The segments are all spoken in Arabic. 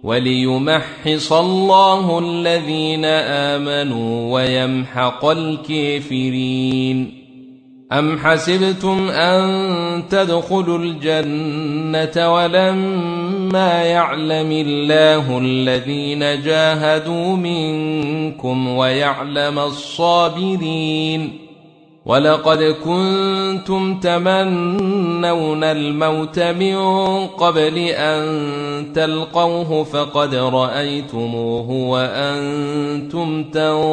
وليمحص الله الذين آمنوا ويمحق الكافرين. أم حسبتم أن تدخلوا الجنة ولما يعلم الله الذين جاهدوا منكم ويعلم الصابرين؟ ولقد كنتم تمنون الموت من قبل أن تلقوه فقد رأيتموه وأنتم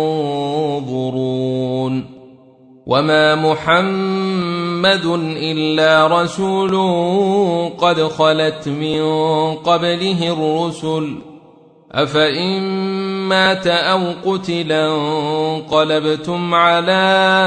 تنظرون. وما محمد إلا رسول قد خلت من قبله الرسل، أفإن مات أو قتلا انقلبتم على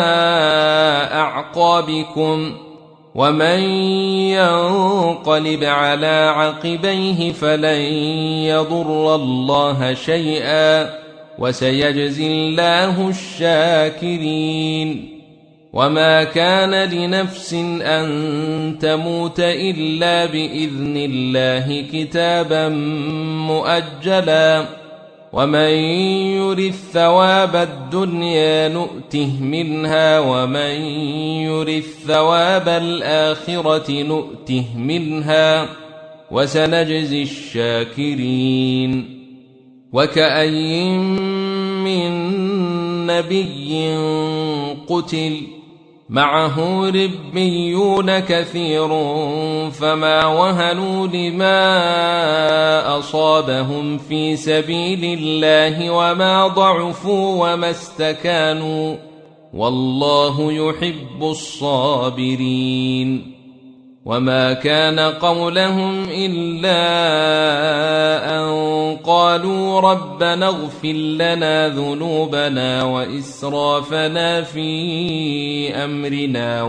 أعقابكم، ومن ينقلب على عقبيه فلن يضر الله شيئا وسيجزي الله الشاكرين. وما كان لنفس أن تموت إلا بإذن الله كتابا مؤجلا، ومن يرد ثواب الدنيا نؤته منها ومن يرد ثواب الآخرة نؤته منها وسنجزي الشاكرين. وكأي من نبي قتل معه ربيون كثير فما وهنوا لما أصابهم في سبيل الله وما ضعفوا وما استكانوا، والله يحب الصابرين. وما كان قولهم إلا أن قالوا ربنا اغفر لنا ذنوبنا وإسرافنا في أمرنا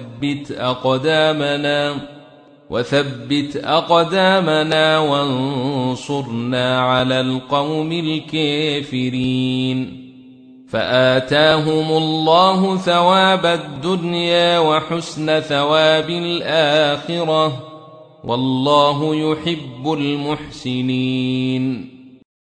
وثبت أقدامنا وانصرنا على القوم الكافرين. فآتاهم الله ثواب الدنيا وحسن ثواب الآخرة، والله يحب المحسنين.